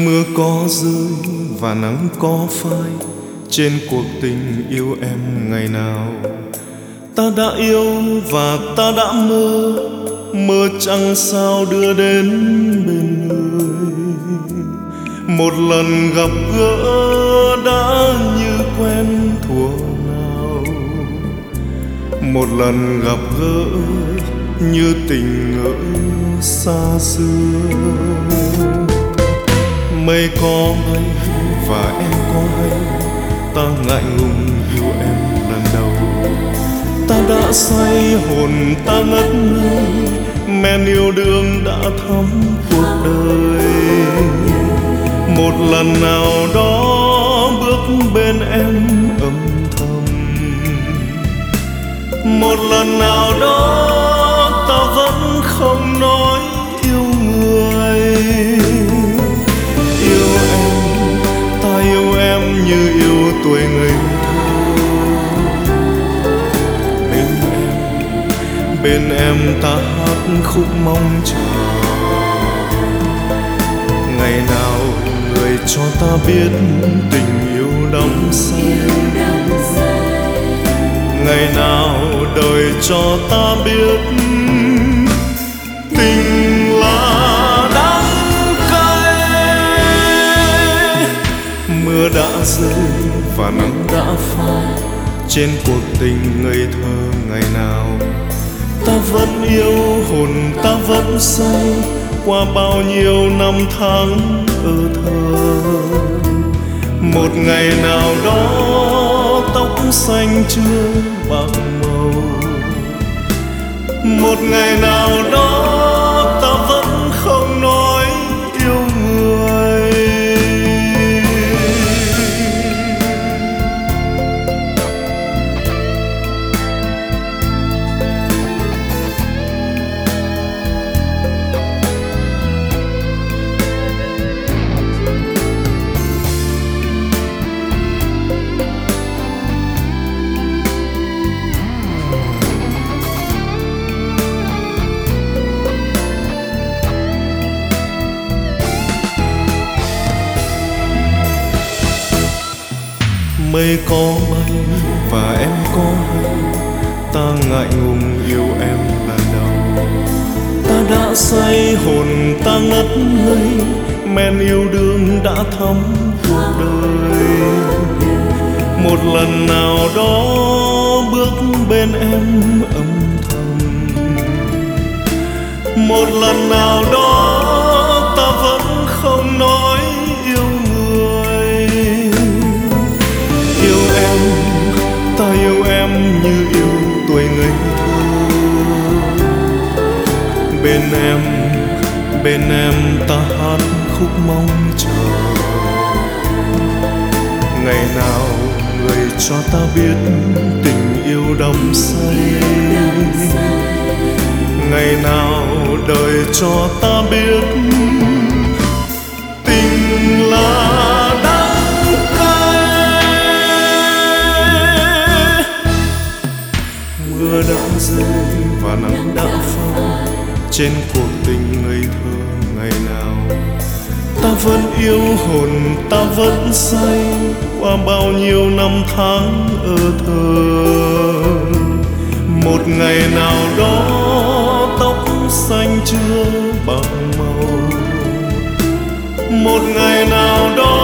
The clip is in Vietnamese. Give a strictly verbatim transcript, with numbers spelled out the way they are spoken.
Mưa có rơi và nắng có phai trên cuộc tình yêu em ngày nào. Ta đã yêu và ta đã mơ, mơ chẳng sao đưa đến bên người. Một lần gặp gỡ đã như quen thuở nào, một lần gặp gỡ như tình ngỡ xa xưa. Mây có bay và em có hay, ta ngại ngùng yêu em lần đầu. Ta đã say hồn ta ngất ngây, men yêu đương đã thấm cuộc đời. Một lần nào đó bước bên em âm thầm, một lần nào đó ta vẫn không nói yêu người. Yêu em, ta yêu em như yêu tuổi ngây thơ. Bên em, bên em ta hát khúc mong chờ. Ngày nào người cho ta biết tình yêu đắm say, ngày nào đời cho ta biết tình là đắng cay. Mưa đã rơi và nắng đã phai trên cuộc tình ngây thơ ngày nào. Ta vẫn yêu, hồn ta vẫn say qua bao nhiêu năm tháng ở thơ. Một ngày nào đó tóc xanh chưa bạc màu, một ngày nào đó ta vẫn không nói yêu người. Mây có bay và em có hay, ta ngại ngùng yêu em lần đầu. Ta đã say hồn ta ngất ngây, men yêu đương đã thấm cuộc đời. Một lần nào đó bước bên em âm thầm, một lần nào đó ta vẫn không nói yêu người. Yêu em, ta yêu em như yêu tuổi ngây thơ. Bên em, bên em ta hát khúc mong chờ. Ngày nào người cho ta biết tình yêu đắm say, ngày nào đời cho ta biết tình là đắng cay. Mưa đã rơi và nắng đã phai trên cuộc tình ngây thơ ngày nào. Ta vẫn yêu, hồn ta vẫn say qua bao nhiêu năm tháng ở thơ. Một ngày nào đó tóc xanh chưa bạc màu, một ngày nào đó